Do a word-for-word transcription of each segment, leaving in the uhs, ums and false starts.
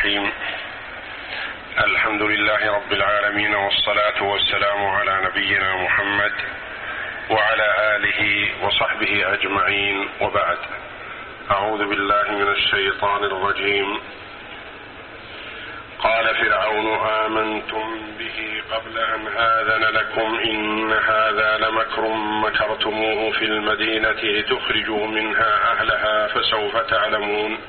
الرحيم. الحمد لله رب العالمين، والصلاة والسلام على نبينا محمد وعلى آله وصحبه أجمعين، وبعد. أعوذ بالله من الشيطان الرجيم. قال فرعون: آمنتم به قبل أن آذن لكم إن هذا لمكر مكرتموه في المدينة لتخرجوا منها أهلها فسوف تعلمون.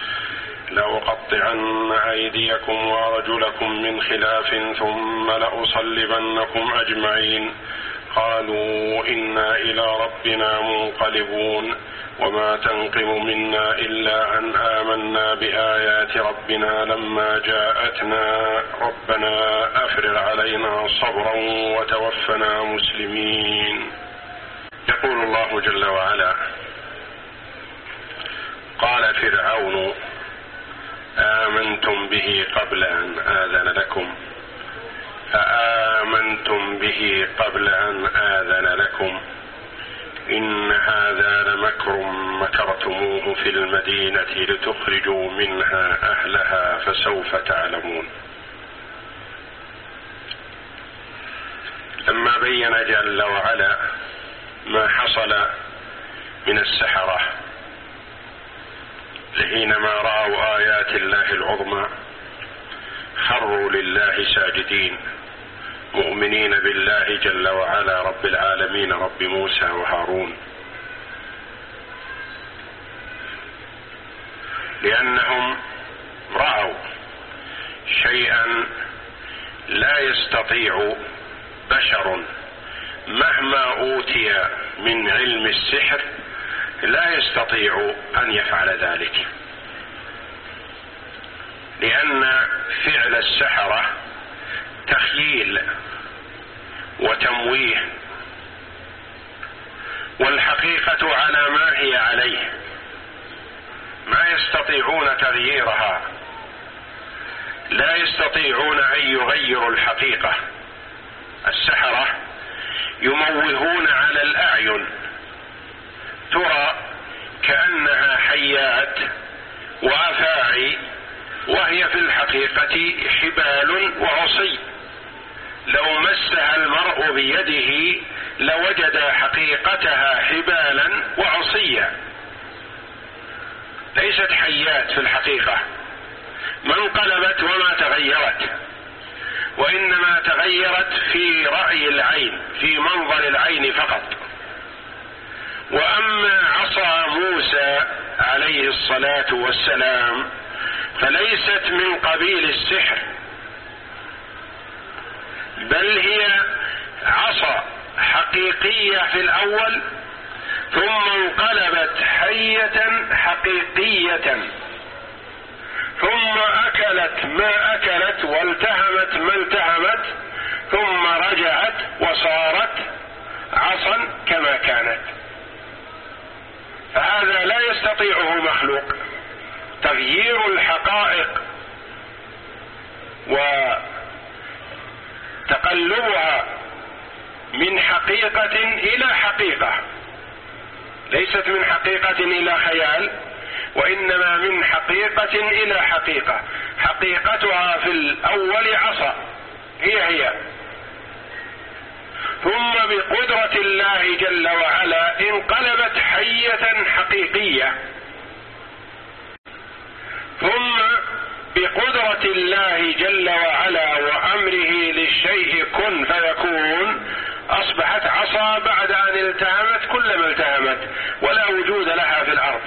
لأقطعن أيديكم وأرجلكم من خلاف ثم لأصلبنكم أجمعين. قالوا إنا إلى ربنا منقلبون. وما تنقم منا إلا أن آمنا بآيات ربنا لما جاءتنا ربنا أفرغ علينا صبرا وتوفنا مسلمين. يقول الله جل وعلا: قال فرعون: آمنتم به قبل أن آذن لكم فآمنتم به قبل أن آذن لكم إن هذا لمكر مكرتموه في المدينة لتخرجوا منها أهلها فسوف تعلمون. لما بين جل وعلا ما حصل من السحرة حينما رأوا آيات الله العظمى خروا لله ساجدين مؤمنين بالله جل وعلا رب العالمين رب موسى وهارون، لأنهم رأوا شيئا لا يستطيع بشر مهما أوتي من علم السحر لا يستطيع أن يفعل ذلك، لأن فعل السحرة تخييل وتمويه، والحقيقة على ما هي عليه، ما يستطيعون تغييرها، لا يستطيعون أن يغيروا الحقيقة. السحرة يموهون على الأعين، ترى كأنها حيات وأفاعي، وهي في الحقيقة حبال وعصي. لو مسها المرء بيده لوجد حقيقتها حبالا وعصيا، ليست حيات في الحقيقة، ما انقلبت وما تغيرت، وإنما تغيرت في رأي العين، في منظر العين فقط. وأما عصا موسى عليه الصلاة والسلام فليست من قبيل السحر، بل هي عصا حقيقية في الأول، ثم انقلبت حية حقيقية، ثم أكلت ما أكلت والتهمت ما التهمت، ثم رجعت وصارت عصا كما كانت. فهذا لا يستطيعه مخلوق، تغيير الحقائق وتقلبها من حقيقة إلى حقيقة، ليست من حقيقة إلى خيال، وإنما من حقيقة إلى حقيقة. حقيقتها في الأول عصا هي هي، ثم بقدرة الله جل وعلا انقلبت حية حقيقية، ثم بقدرة الله جل وعلا وأمره للشيء كن فيكون أصبحت عصا بعد أن التهمت كل ما التهمت، ولا وجود لها في الأرض.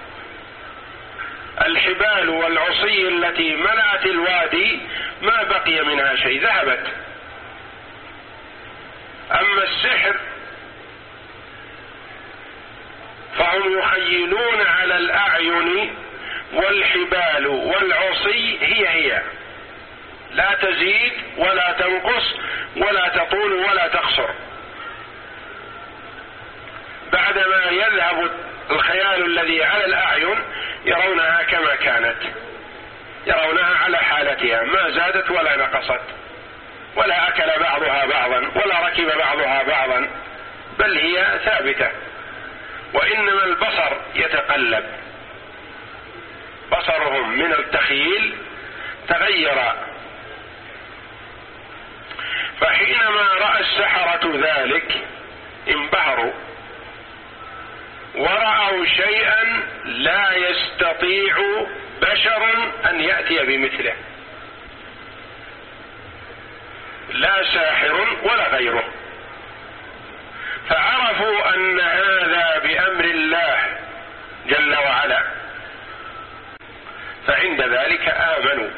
الحبال والعصي التي ملأت الوادي ما بقي منها شيء، ذهبت. أما السحر فهم يخيلون على الأعين، والحبال والعصي هي هي، لا تزيد ولا تنقص ولا تطول ولا تقصر. بعدما يذهب الخيال الذي على الأعين يرونها كما كانت، يرونها على حالتها، ما زادت ولا نقصت، ولا أكل بعضها بعضا ولا ركب بعضها بعضا، بل هي ثابتة. وإنما البصر يتقلب، بصرهم من التخيل تغير. فحينما رأى السحرة ذلك انبهروا ورأوا شيئا لا يستطيع بشر أن يأتي بمثله، لا ساحر ولا غيره، فعرفوا أن هذا بأمر الله جل وعلا، فعند ذلك آمنوا.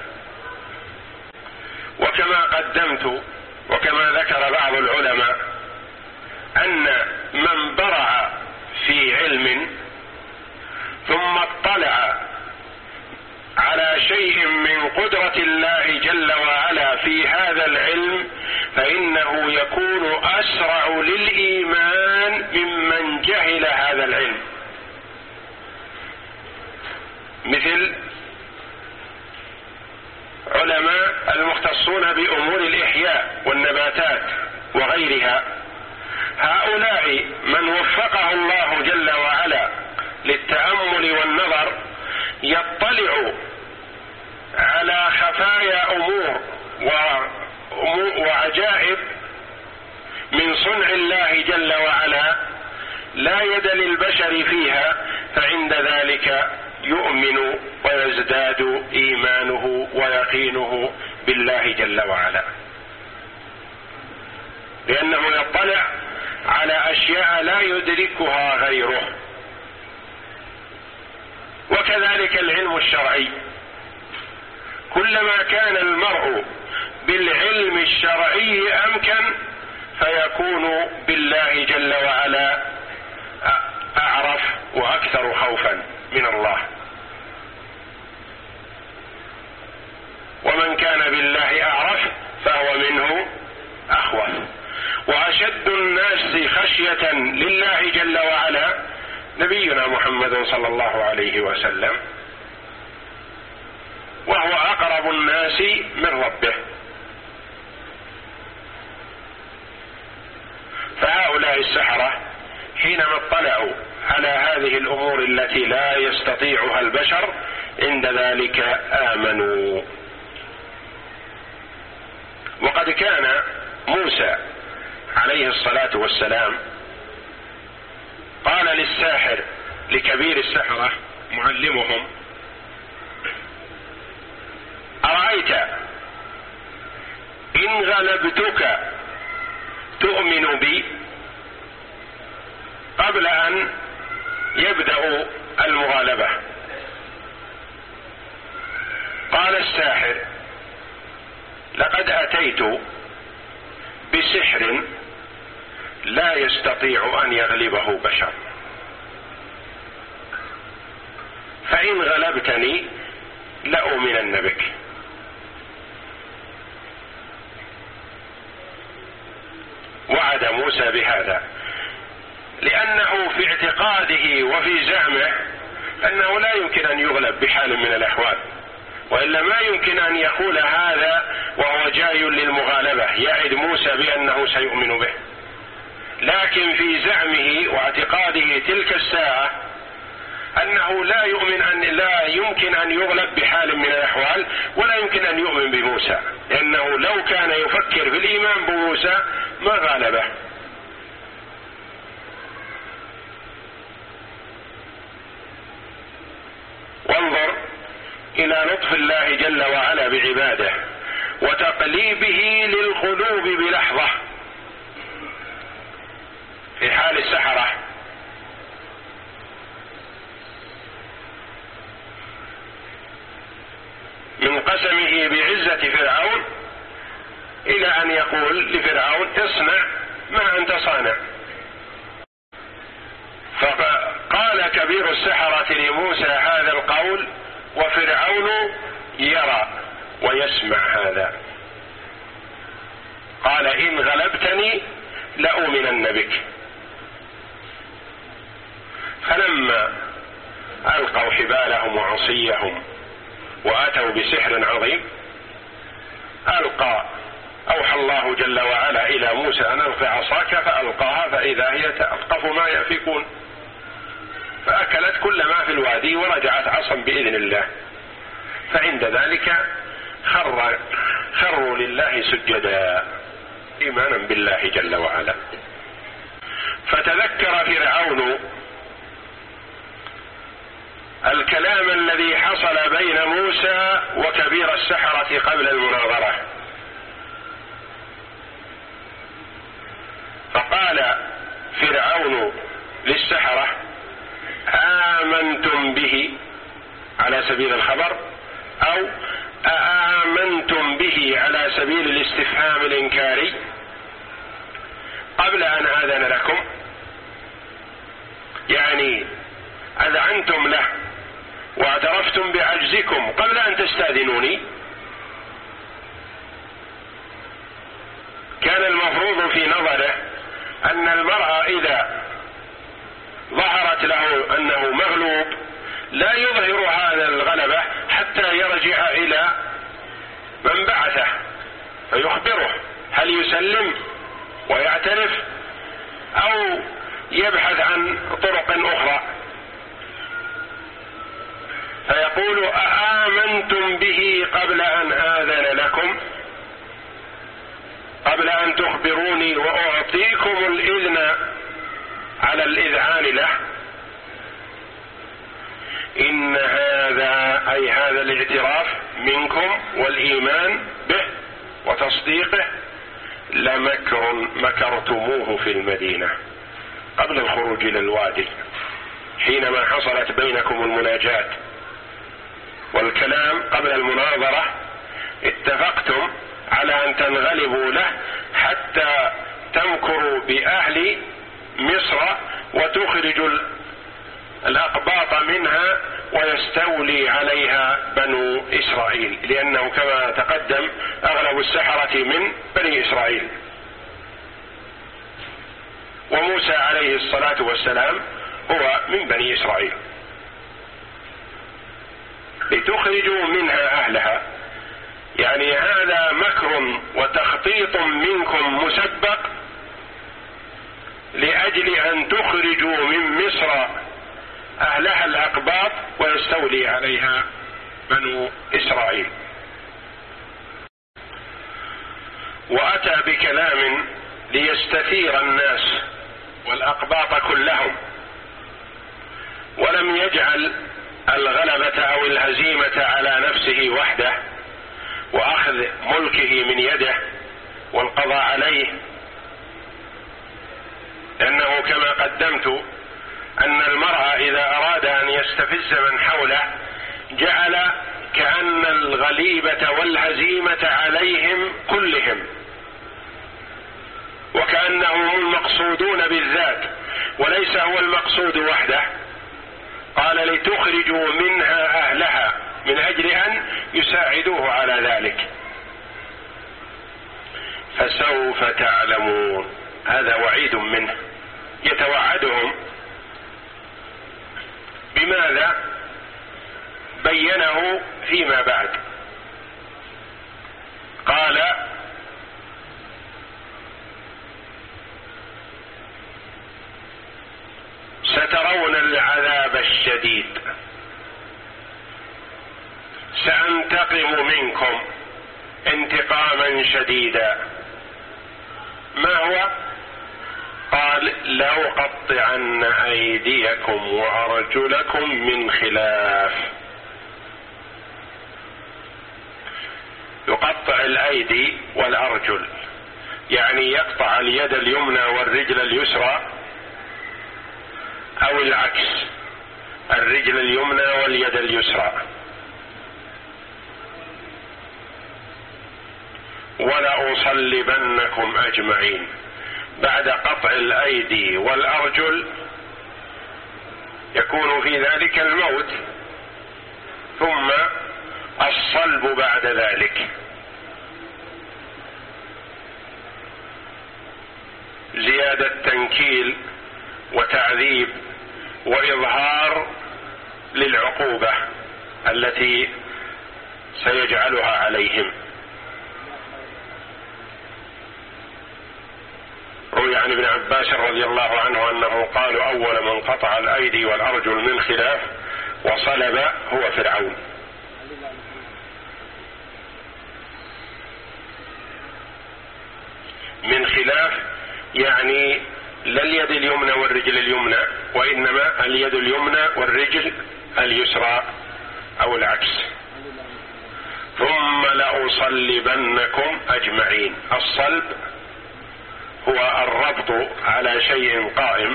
وكما قدمت وكما ذكر بعض العلماء أن من برع في علم ثم اطلع على شيء من قدرة الله جل وعلا في هذا العلم فإنه يكون أسرع للإيمان ممن جهل هذا العلم، مثل علماء المختصون بأمور الإحياء والنباتات وغيرها. هؤلاء من وفقه الله جل وعلا للتأمل والنظر يطلع على خفايا أمور وعجائب من صنع الله جل وعلا لا يد للبشر فيها، فعند ذلك يؤمن ويزداد إيمانه ويقينه بالله جل وعلا، لأنه يطلع على أشياء لا يدركها غيره. وكذلك العلم الشرعي، كلما كان المرء بالعلم الشرعي أمكن فيكون بالله جل وعلا أعرف وأكثر خوفا من الله. ومن كان بالله أعرف فهو منه أخوف. وأشد الناس خشية لله جل وعلا نبينا محمد صلى الله عليه وسلم، وهو أقرب الناس من ربه. فهؤلاء السحرة حينما اطلعوا على هذه الأمور التي لا يستطيعها البشر عند ذلك آمنوا. وقد كان موسى عليه الصلاة والسلام قال للساحر لكبير السحرة معلمهم: أرأيت إن غلبتك تؤمن بي؟ قبل أن يبدأ المغالبة قال الساحر: لقد أتيت بسحر لا يستطيع أن يغلبه بشر، فإن غلبتني لأؤمنن بك. وعد موسى بهذا لأنه في اعتقاده وفي زعمه أنه لا يمكن أن يغلب بحال من الأحوال، وإلا ما يمكن أن يقول هذا وهو جاي للمغالبة يعد موسى بأنه سيؤمن به. لكن في زعمه واعتقاده تلك الساعة أنه لا يؤمن أن لا يمكن أن يغلب بحال من الأحوال، ولا يمكن أن يؤمن بموسى، لأنه لو كان يفكر في الإيمان بموسى ما غالبه. وانظر إلى لطف الله جل وعلا بعباده وتقليبه للقلوب بلحظة في حال السحرة. من قسمه بعزة فرعون إلى أن يقول لفرعون: اصنع ما أنت صانع. فقال كبير السحرة لموسى هذا القول وفرعون يرى ويسمع هذا. قال: إن غلبتني لأؤمنن بك. فلما ألقوا حبالهم وعصيهم وأتوا بسحر عظيم ألقى أوحى الله جل وعلا إلى موسى أن ألق عصاك فألقاها فإذا هي تلقف ما يأفكون، فأكلت كل ما في الوادي ورجعت عصا بإذن الله. فعند ذلك خر خروا لله سجدا إيمانا بالله جل وعلا. فتذكر فرعون الكلام الذي حصل بين موسى وكبير السحرة قبل المناظرة، فقال فرعون للسحرة: آمنتم به على سبيل الخبر، أو آمنتم به على سبيل الاستفهام الإنكاري قبل أن آذن لكم؟ يعني أذعنتم له واعترفتم بعجزكم قبل أن تستأذنوني؟ كان المفروض في نظره أن المرء إذا ظهرت له أنه مغلوب لا يظهر هذا الغلبة حتى يرجع إلى من بعثه فيخبره هل يسلم ويعترف أو يبحث عن طرق أخرى، فيقول: أآمنتم به قبل أن آذن لكم، قبل أن تخبروني وأعطيكم الإذن على الإذعان له؟ إن هذا أي هذا الاعتراف منكم والإيمان به وتصديقه لمكر مكرتموه في المدينة قبل الخروج إلى الوادي، حينما حصلت بينكم المناجاة والكلام قبل المناظرة اتفقتم على أن تنغلبوا له حتى تمكروا بأهل مصر وتخرجوا الأقباط منها ويستولي عليها بنو إسرائيل، لأنه كما تقدم أغلب السحرة من بني إسرائيل، وموسى عليه الصلاة والسلام هو من بني إسرائيل، لتخرجوا منها أهلها. يعني هذا مكر وتخطيط منكم مسبق لأجل أن تخرجوا من مصر أهلها الأقباط ويستولي عليها بنو إسرائيل. وأتى بكلام ليستثير الناس والأقباط كلهم، ولم يجعل الغلبة أو الهزيمة على نفسه وحده وأخذ ملكه من يده والقضاء عليه، لأنه كما قدمت أن المرء إذا أراد أن يستفز من حوله جعل كأن الغليبة والهزيمة عليهم كلهم، وكأنهم المقصودون بالذات وليس هو المقصود وحده. قال: لتخرجوا منها أهلها، من أجل أن يساعدوه على ذلك. فسوف تعلمون، هذا وعيد منه يتوعدهم. بماذا؟ بينه فيما بعد. قال: سترون العذاب الشديد، سأنتقم منكم انتقاما شديدا. ما هو؟ قال: لأقطعن أيديكم وأرجلكم من خلاف. يقطع الأيدي والأرجل، يعني يقطع اليد اليمنى والرجل اليسرى، أو العكس، الرجل اليمنى واليد اليسرى. ولأصلبنكم أجمعين. بعد قطع الأيدي والأرجل يكون في ذلك الموت، ثم الصلب بعد ذلك. زيادة تنكيل وتعذيب وإظهار للعقوبة التي سيجعلها عليهم. روي عن ابن عباس رضي الله عنه أنه قال: أول من قطع الأيدي والأرجل من خلاف وصلب هو فرعون. خلاف يعني لا اليد اليمنى والرجل اليمنى، وإنما اليد اليمنى والرجل اليسرى أو العكس. ثم لأصلبنكم أجمعين. الصلب هو الربط على شيء قائم،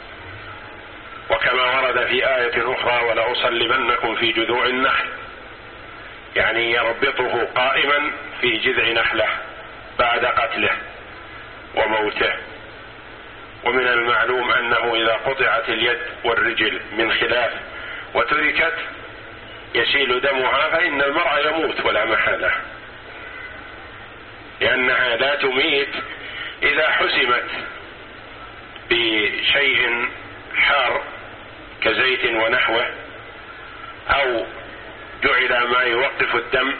وكما ورد في آية أخرى ولأصلبنكم في جذوع النخل، يعني يربطه قائما في جذع نخلة بعد قتله وموته. ومن المعلوم أنه إذا قطعت اليد والرجل من خلاف وتركت يسيل دمها فإن المرء يموت ولا محالة، لأنها لا تميت إذا حسمت بشيء حار كزيت ونحوه، أو جعل ما يوقف الدم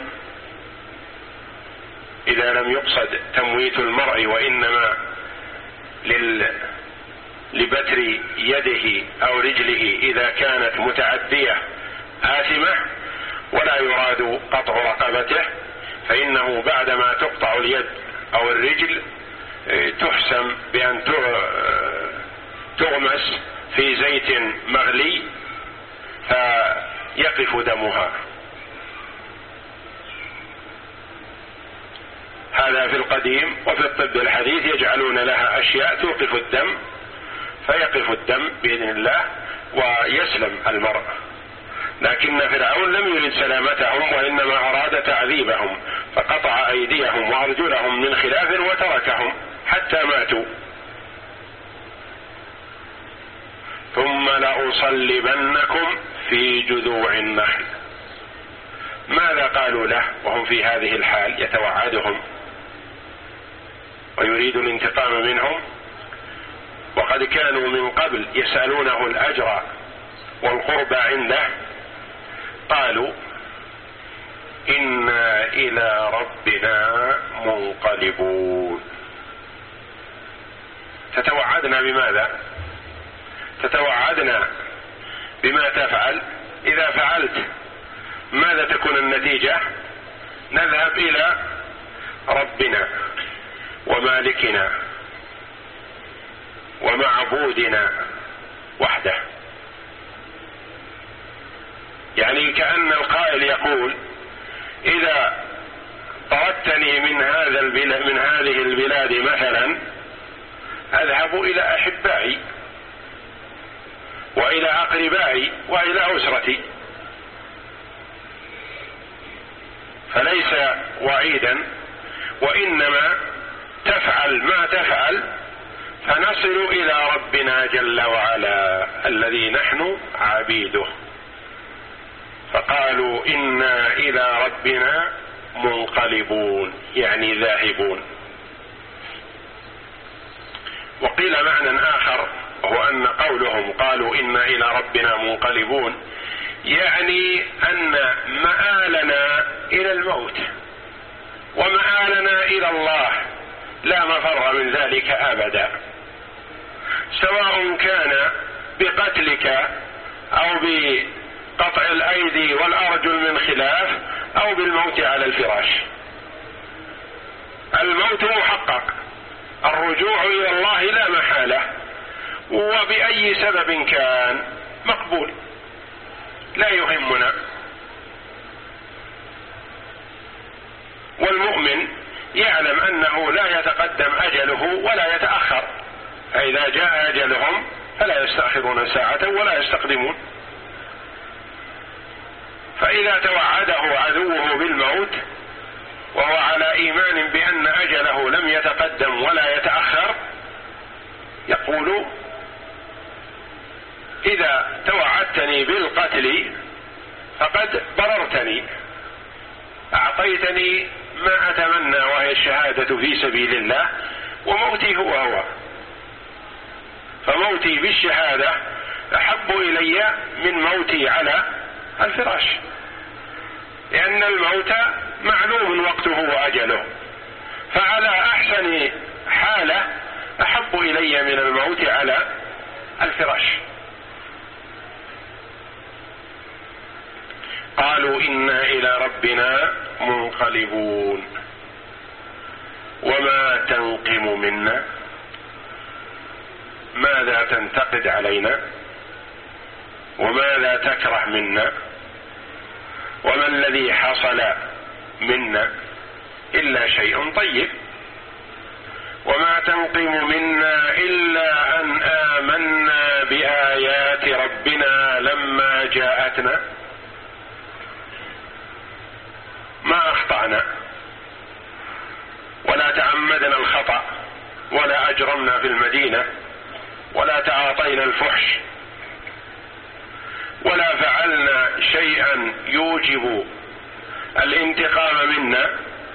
إذا لم يقصد تمويت المرء وإنما لل لبتر يده أو رجله إذا كانت متعدية آثمة ولا يراد قطع رقبته، فإنه بعدما تقطع اليد أو الرجل تحسم بأن تغمس في زيت مغلي فيقف دمها. هذا في القديم. وفي الطب الحديث يجعلون لها أشياء توقف الدم فيقف الدم بإذن الله ويسلم المرء. لكن فرعون لم يرد سلامتهم وإنما أراد تعذيبهم، فقطع أيديهم وأرجلهم من خلاف وتركهم حتى ماتوا. ثم لأصلبنكم في جذوع النخل. ماذا قالوا له وهم في هذه الحال؟ يتوعدهم ويريد الانتقام منهم، وقد كانوا من قبل يسألونه الأجر والقرب عنده. قالوا إنا إلى ربنا منقلبون. تتوعدنا بماذا؟ تتوعدنا بما تفعل. إذا فعلت ماذا تكون النتيجة؟ نذهب إلى ربنا ومالكنا ومعبودنا وحده. يعني كأن القائل يقول إذا طردتني من هذا البلاد من هذه البلاد مثلا أذهب إلى أحبائي وإلى أقربائي وإلى أسرتي. فليس وعيدا، وإنما تفعل ما تفعل فنصل إلى ربنا جل وعلا الذي نحن عبيده. فقالوا إنا إلى ربنا منقلبون، يعني ذاهبون. وقيل معنى آخر وهو أن قولهم قالوا إنا إلى ربنا منقلبون يعني أن مآلنا إلى الموت ومآلنا إلى الله لا مفر من ذلك أبدا، سواء كان بقتلك أو بقطع الأيدي والأرجل من خلاف أو بالموت على الفراش. الموت محقق، الرجوع إلى الله لا محالة، وبأي سبب كان مقبول لا يهمنا. والمؤمن يعلم أنه لا يتقدم أجله ولا يتأخر، فإذا جاء أجلهم فلا يستأخرون ساعة ولا يستقدمون. فإذا توعده عدوه بالموت وهو على إيمان بأن أجله لم يتقدم ولا يتأخر يقول إذا توعدتني بالقتل فقد بررتني، أعطيتني ما أتمنى وهي الشهادة في سبيل الله، وموتي هو هو. فموتي بالشهادة أحب إلي من موتي على الفراش، لأن الموت معلوم وقته وأجله، فعلى أحسن حالة أحب إلي من الموت على الفراش. قالوا إنا إلى ربنا منقلبون. وما تنقم منا، ماذا تنتقد علينا وماذا تكره منا وما الذي حصل منا إلا شيء طيب. وما تنقم منا إلا أن آمنا بآيات ربنا لما جاءتنا، ما أخطأنا ولا تعمدنا الخطأ ولا أجرمنا في المدينة ولا تعاطينا الفحش ولا فعلنا شيئا يوجب الانتقام منا،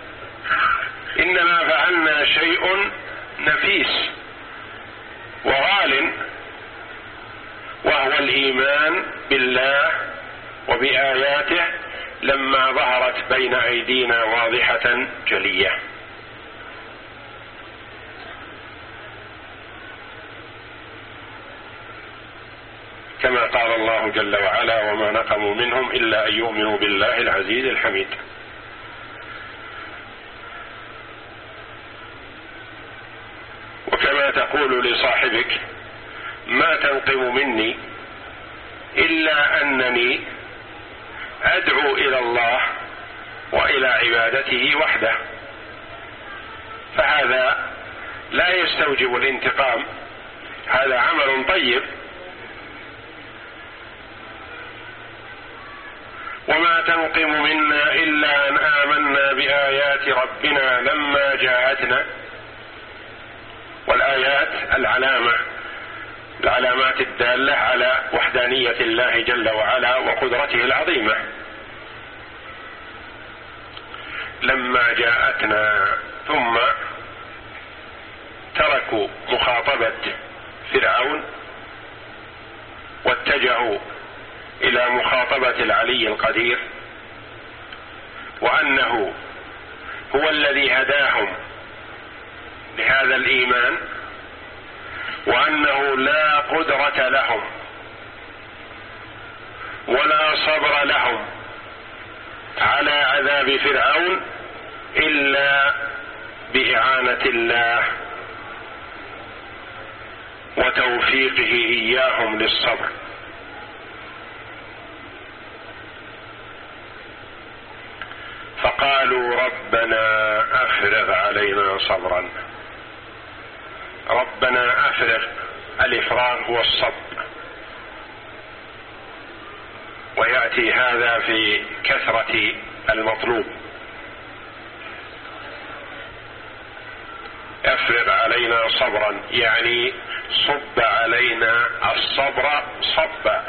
إنما فعلنا شيء نفيس وغال، وهو الإيمان بالله وبآياته لما ظهرت بين أيدينا واضحة جلية. كما قال الله جل وعلا: وما نقموا منهم إلا أن يؤمنوا بالله العزيز الحميد. وكما تقول لصاحبك: ما تنقم مني إلا أنني أدعو إلى الله وإلى عبادته وحده، فهذا لا يستوجب الانتقام، هذا عمل طيب. وما تنقم منا إلا أن آمنا بآيات ربنا لما جاءتنا. والآيات العلامة، العلامات الدالة على وحدانية الله جل وعلا وقدرته العظيمة. لما جاءتنا، ثم تركوا مخاطبة فرعون واتجهوا إلى مخاطبة العلي القدير، وأنه هو الذي هداهم لهذا الإيمان، وأنه لا قدرة لهم ولا صبر لهم على عذاب فرعون إلا بإعانة الله وتوفيقه إياهم للصبر. فقالوا: ربنا أفرغ علينا صبرا. ربنا أفرغ، الإفراغ هو الصبر، ويأتي هذا في كثرة المطلوب. أفرغ علينا صبرا يعني صب علينا الصبر صبا،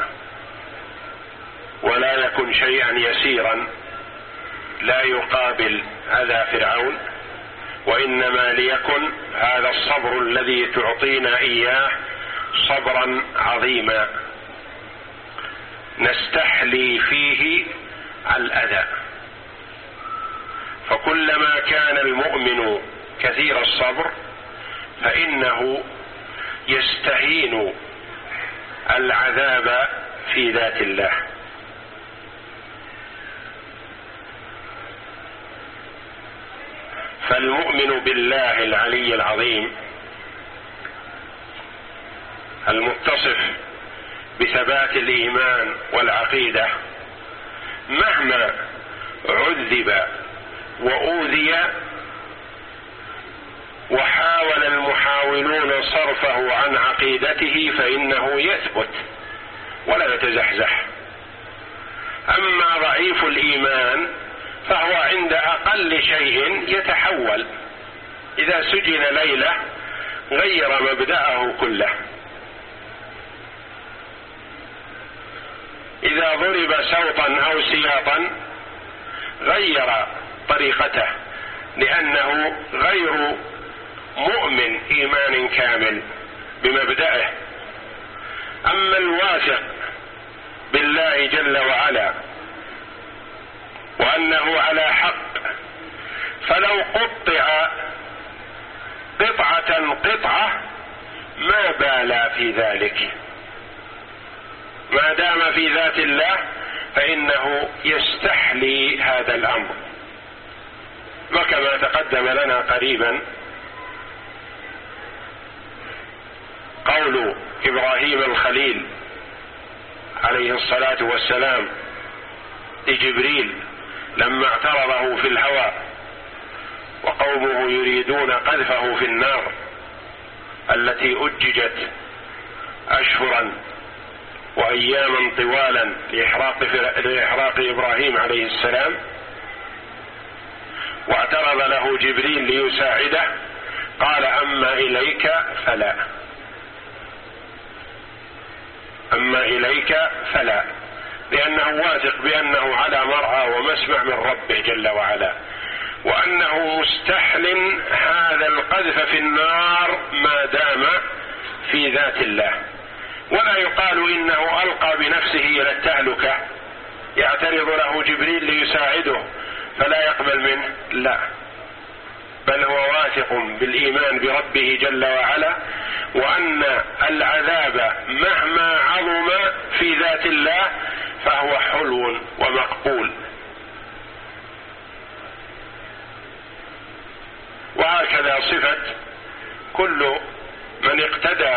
ولا يكن شيئا يسيرا لا يقابل أذى فرعون، وإنما ليكن هذا الصبر الذي تعطينا إياه صبرا عظيما نستحلي فيه الأذى. فكلما كان المؤمن كثير الصبر فإنه يستهين العذاب في ذات الله. فالمؤمن بالله العلي العظيم المتصف بثبات الإيمان والعقيدة مهما عذب وأوذي وحاول المحاولون صرفه عن عقيدته فإنه يثبت ولا يتزحزح. أما ضعيف الإيمان فهو عند أقل شيء يتحول، إذا سجن ليلة غير مبدأه كله، إذا ضرب سوطا أو سياطا غير طريقته، لأنه غير مؤمن إيمان كامل بمبدأه. أما الواثق بالله جل وعلا وأنه على حق فلو قطع قطعة قطعة ما بال في ذلك، ما دام في ذات الله فإنه يستحلي هذا الأمر. وكما تقدم لنا قريبا قول إبراهيم الخليل عليه الصلاة والسلام لجبريل لما اعترضه في الهوى وقومه يريدون قذفه في النار التي أججت أشهرا وأياما طوالا لإحراق, لإحراق إبراهيم عليه السلام، واعترض له جبريل ليساعده، قال أما إليك فلا، أما إليك فلا، لأنه واثق بأنه على مرأى ومسمع من ربه جل وعلا، وأنه مستحل هذا القذف في النار ما دام في ذات الله. ولا يقال إنه ألقى بنفسه إلى التهلكة يعترض له جبريل ليساعده فلا يقبل منه، لا، بل هو واثق بالإيمان بربه جل وعلا، وأن العذاب مهما عظم في ذات الله فهو حلو ومقبول. وهكذا صفة كل من اقتدى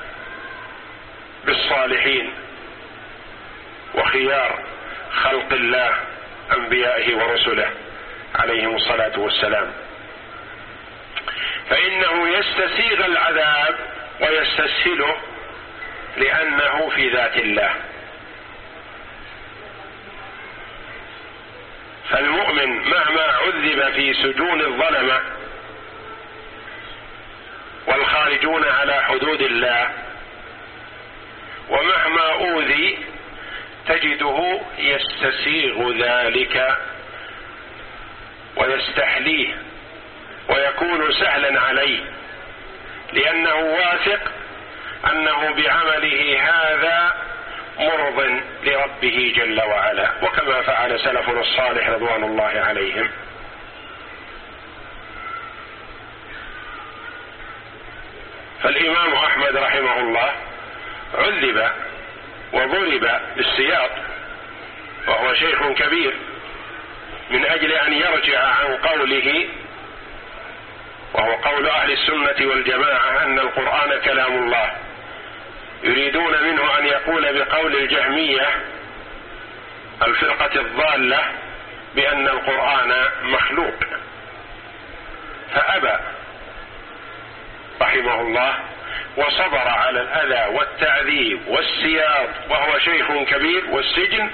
بالصالحين وخيار خلق الله أنبيائه ورسله عليهم الصلاة والسلام، فإنه يستسيغ العذاب ويستسهله لأنه في ذات الله. فالمؤمن مهما عذب في سجون الظلمة والخارجون على حدود الله، ومهما أوذي تجده يستسيغ ذلك ويستحليه ويكون سهلا عليه، لأنه واثق أنه بعمله هذا مرض لربه جل وعلا، وكما فعل سلفنا الصالح رضوان الله عليهم. فالإمام أحمد رحمه الله عذب وضرب بالسياط وهو شيخ كبير من أجل أن يرجع عن قوله، وهو قول أهل السنة والجماعة أن القرآن كلام الله، يريدون منه أن يقول بقول الجهمية الفرقة الضالة بأن القرآن مخلوق، فأبى رحمه الله وصبر على الأذى والتعذيب والسياط وهو شيخ كبير والسجن،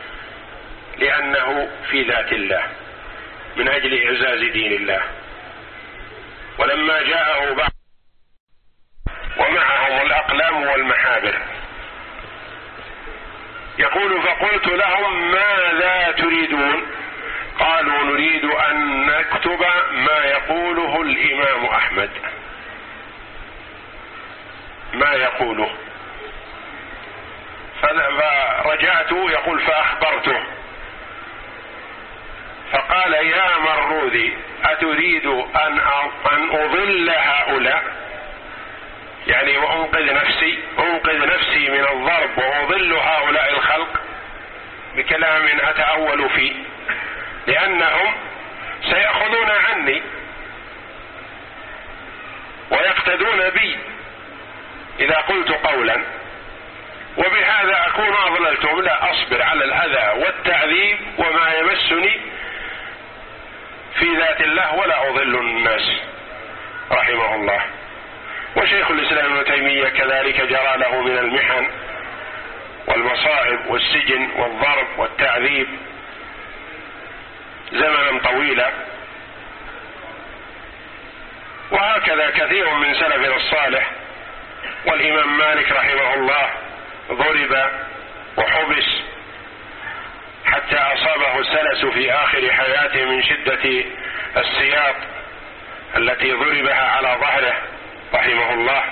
لأنه في ذات الله من أجل إعزاز دين الله. ولما جاءه بعض ومعهم الأقلام والمحابر يقول فقلت لهم ماذا تريدون؟ قالوا نريد أن نكتب ما يقوله الإمام أحمد، ما يقوله. فرجعت يقول فأخبرته فقال يا مرودي أتريد أن أن أضل هؤلاء، يعني وأنقذ نفسي أنقذ نفسي من الضرب وأضل هؤلاء الخلق بكلام أتأول فيه، لأنهم سيأخذون عني ويقتدون بي إذا قلت قولا، وبهذا أكون أضللتهم. لا أصبر على الأذى والتعذيب وما يمسني في ذات الله ولا أضل الناس رحمه الله. وشيخ الإسلام ابن تيمية كذلك جرى له من المحن والمصائب والسجن والضرب والتعذيب زمنا طويلا، وهكذا كثير من سلفنا الصالح. والإمام مالك رحمه الله ضرب وحبس حتى أصابه السلس في آخر حياته من شدة السياط التي ضربها على ظهره رحمه الله.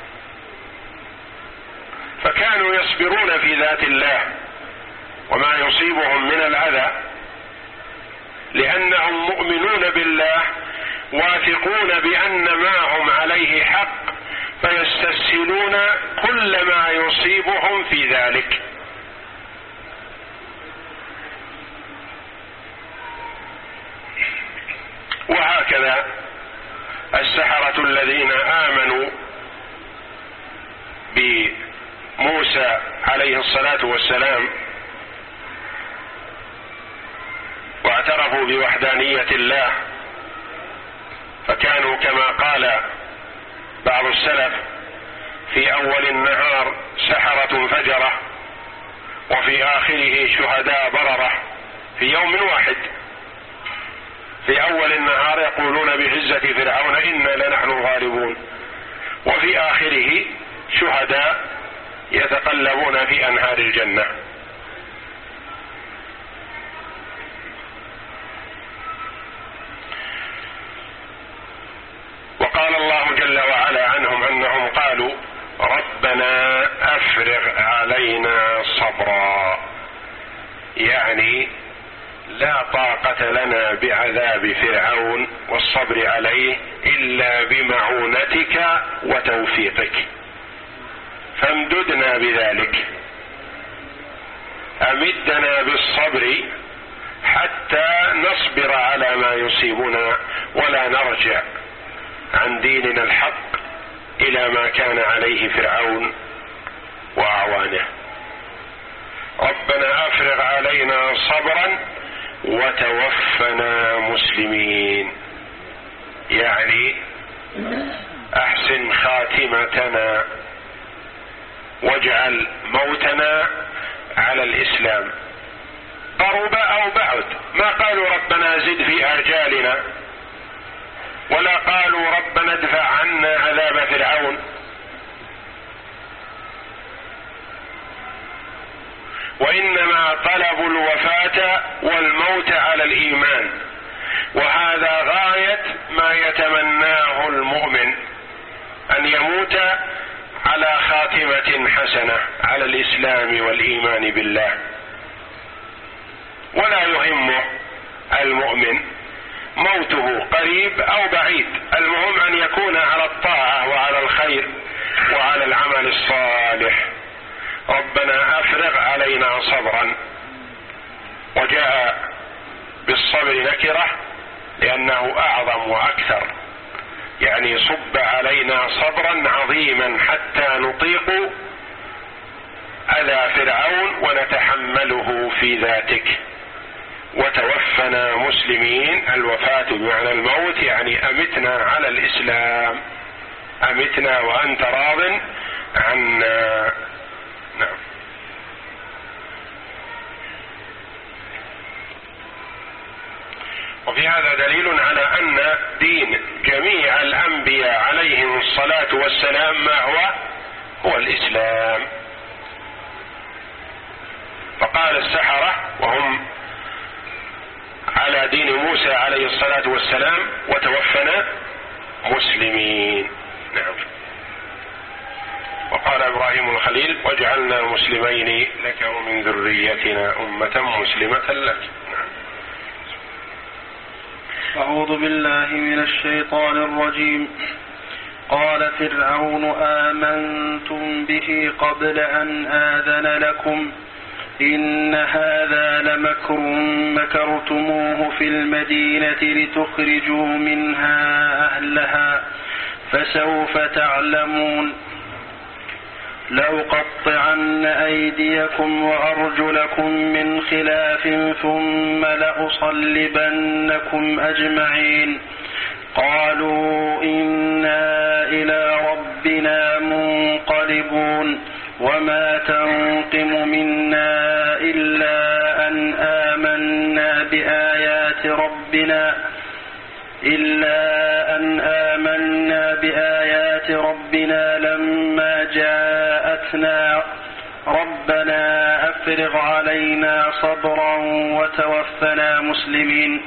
فكانوا يصبرون في ذات الله وما يصيبهم من الأذى لأنهم مؤمنون بالله واثقون بأن ما هم عليه حق، فيستسهلون كل ما يصيبهم في ذلك. وهكذا السحرة الذين آمنوا بموسى عليه الصلاة والسلام واعترفوا بوحدانية الله، فكانوا كما قال بعض السلف في أول النهار سحرة فجرة وفي آخره شهداء بررة، في يوم واحد. في أول النهار يقولون بعزة فرعون إنا لنحن الغالبون، وفي آخره شهداء يتقلبون في أنهار الجنة. وقال الله جل وعلا عنهم أنهم قالوا ربنا أفرغ علينا صبرا، يعني لا طاقة لنا بعذاب فرعون والصبر عليه إلا بمعونتك وتوفيقك، فامددنا بذلك، أمدنا بالصبر حتى نصبر على ما يصيبنا ولا نرجع عن ديننا الحق إلى ما كان عليه فرعون وأعوانه. ربنا أفرغ علينا صبرا وتوفنا مسلمين، يعني أحسن خاتمتنا واجعل موتنا على الإسلام، قرب أو بعد. ما قالوا ربنا زد في آجالنا، ولا قالوا ربنا ادفع عنا عذاب فرعون، وإنما طلبوا الوفاة والموت على الإيمان، وهذا غاية ما يتمناه المؤمن، أن يموت على خاتمة حسنة على الإسلام والإيمان بالله. ولا يهم المؤمن موته قريب أو بعيد، المهم أن يكون على الطاعة وعلى الخير وعلى العمل الصالح. ربنا أفرغ علينا صبرا، وجاء بالصبر نكرة لأنه أعظم وأكثر، يعني صب علينا صبرا عظيما حتى نطيق أذى فرعون ونتحمله في ذاتك. وتوفنا مسلمين، الوفاة بمعنى الموت، يعني أمتنا على الإسلام، أمتنا وأنت راض عنا. نعم. وفي هذا دليل على أن دين جميع الأنبياء عليهم الصلاة والسلام ما هو؟ هو الإسلام. فقال السحرة وهم على دين موسى عليه الصلاة والسلام وتوفنا مسلمين. نعم. وقال إبراهيم الخليل واجعلنا مسلمين لك ومن ذريتنا أمة مسلمة لك. نعم. أعوذ بالله من الشيطان الرجيم. قال فرعون آمنتم به قبل أن آذن لكم إن هذا لمكر مكرتموه في المدينة لتخرجوا منها أهلها فسوف تعلمون لأقطعن أيديكم وأرجلكم من خلاف ثم لأصلبنكم أجمعين. قالوا إنا إلى ربنا منقلبون وما تنقم منا إلا أن آمنا بآيات ربنا إلا أن آمنا بآيات ربنا لما جاءتنا ربنا أفرغ علينا صبرا وتوفنا مسلمين.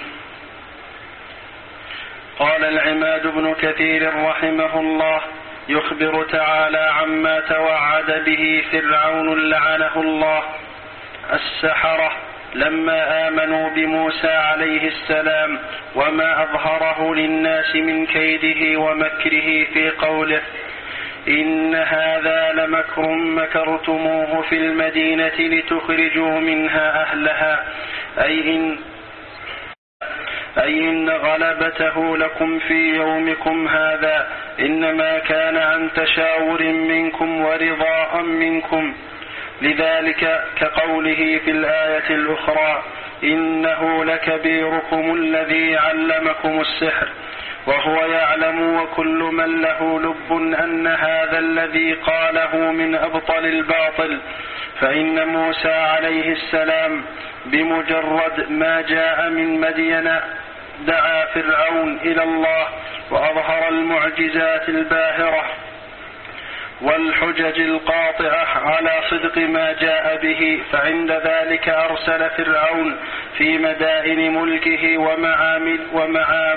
قال العماد بن كثير رحمه الله يخبر تعالى عما توعد به فرعون لعنه الله السحرة لما آمنوا بموسى عليه السلام وما أظهره للناس من كيده ومكره في قوله إن هذا لمكر مكرتموه في المدينة لتخرجوا منها أهلها، أي إن, أي إن غلبته لكم في يومكم هذا إنما كان عن تشاور منكم ورضاء منكم، لذلك كقوله في الآية الأخرى إنه لكبيركم الذي علمكم السحر، وهو يعلم وكل من له لب أن هذا الذي قاله من أبطل الباطل. فإن موسى عليه السلام بمجرد ما جاء من مدين دعا فرعون إلى الله وأظهر المعجزات الباهرة والحجج القاطعة على صدق ما جاء به، فعند ذلك أرسل فرعون في مدائن ملكه ومعامل, ومعامل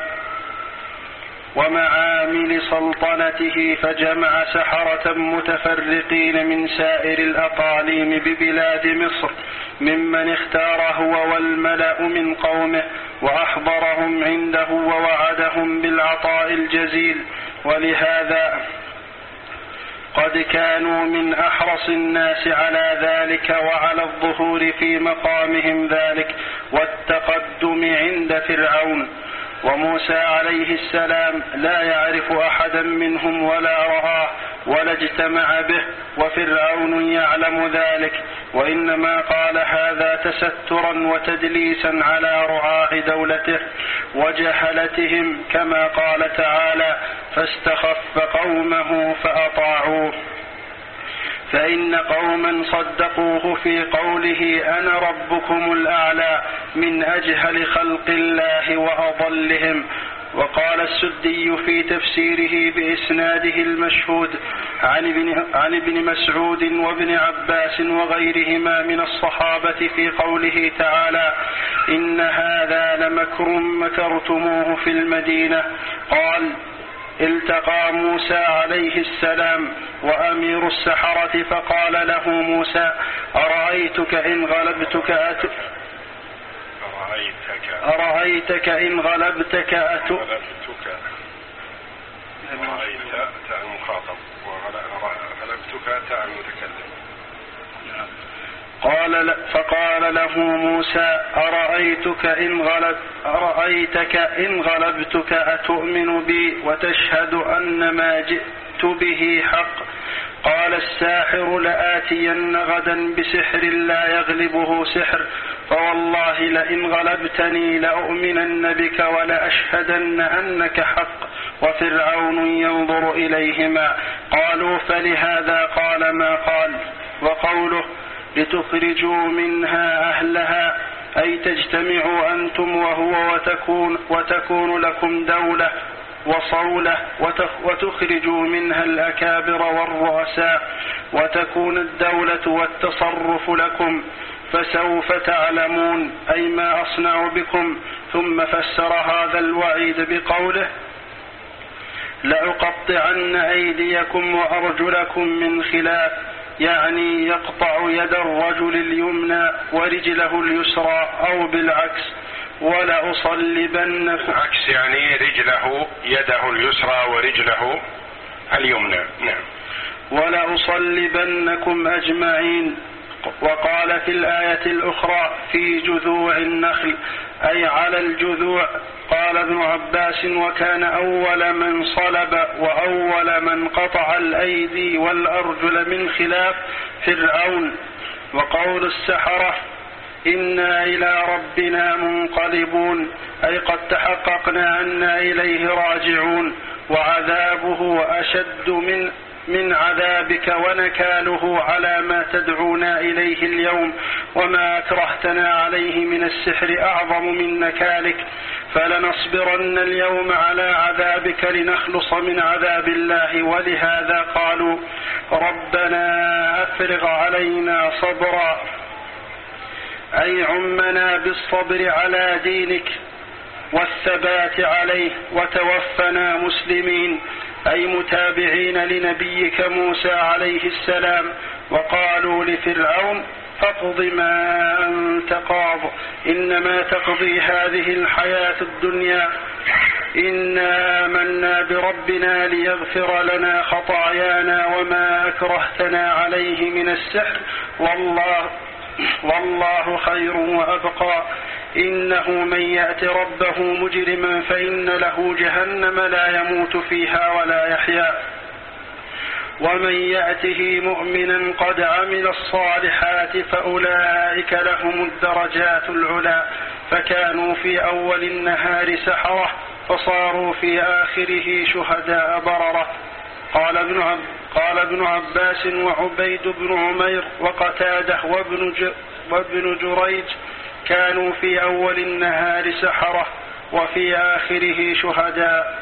ومعامل سلطنته، فجمع سحرة متفرقين من سائر الأقاليم ببلاد مصر ممن اختار هو والملأ من قومه، وأحضرهم عنده ووعدهم بالعطاء الجزيل. ولهذا قد كانوا من أحرص الناس على ذلك وعلى الظهور في مقامهم ذلك والتقدم عند فرعون. وموسى عليه السلام لا يعرف أحدا منهم ولا رآه ولا اجتمع به، وفرعون يعلم ذلك، وإنما قال هذا تسترا وتدليسا على رعاع دولته وجهلتهم، كما قال تعالى فاستخف قومه فأطاعوه. فإن قوما صدقوه في قوله أنا ربكم الأعلى من أجهل خلق الله وأضلهم. وقال السدي في تفسيره بإسناده المشهود عن ابن, عن ابن مسعود وابن عباس وغيرهما من الصحابة في قوله تعالى إن هذا لمكر مكرتموه في المدينة، قال التقى موسى عليه السلام وأمير السحرة فقال له موسى أرأيتك إن غلبتك أت... أرأيتك أرأيتك إن غلبتك أت... أرأيت تاء المخاطب وغلبتك تاء المتكلم. قال فقال له موسى أرأيتك إن غلب أرأيتك إن غلبتك أتؤمن بي وتشهد أن ما جئت به حق؟ قال الساحر لآتين غدا بسحر لا يغلبه سحر، فوالله لئن غلبتني لأؤمنن بك ولأشهدن أنك حق. وفرعون ينظر إليهما. قالوا فلهذا قال ما قال. وقوله لتخرجوا منها أهلها أي تجتمعوا أنتم وهو وتكون, وتكون لكم دولة وصولة وتخرجوا منها الأكابر والرؤساء وتكون الدولة والتصرف لكم، فسوف تعلمون أي ما أصنع بكم. ثم فسر هذا الوعيد بقوله لأقطعن أيديكم وأرجلكم من خلاف، يعني يقطع يد الرجل اليمنى ورجله اليسرى أو بالعكس. ولأصلبنكم العكس يعني رجله يده اليسرى ورجله اليمنى. نعم. ولأصلبنكم أجمعين. وقال في الآية الأخرى في جذوع النخل أي على الجذوع. قال ابن عباس وكان أول من صلب وأول من قطع الأيدي والأرجل من خلاف فرعون. وقول السحرة إنا إلى ربنا منقلبون أي قد تحققنا أنا إليه راجعون، وعذابه أشد من من عذابك ونكاله على ما تدعونا إليه اليوم، وما أكرهتنا عليه من السحر أعظم من نكالك، فلنصبرن اليوم على عذابك لنخلص من عذاب الله. ولهذا قالوا ربنا أفرغ علينا صبرا أي عمنا بالصبر على دينك والثبات عليه، وتوفنا مسلمين أي متابعين لنبيك موسى عليه السلام. وقالوا لفرعون فاقض ما أنت قاض إنما تقضي هذه الحياة الدنيا إنا آمنا بربنا ليغفر لنا خطايانا وما أكرهتنا عليه من السحر والله والله خير وأبقى إنه من يأت ربه مجرما فإن له جهنم لا يموت فيها ولا يحيا، ومن يأته مؤمنا قد عمل الصالحات فأولئك لهم الدرجات العلى، فكانوا في أول النهار سحرة فصاروا في آخره شهداء بررة. قال ابن, عب قال ابن عباس وعبيد بن عمير وقتاده وابن, ج وابن جريج كانوا في أول النهار سحرة وفي آخره شهداء.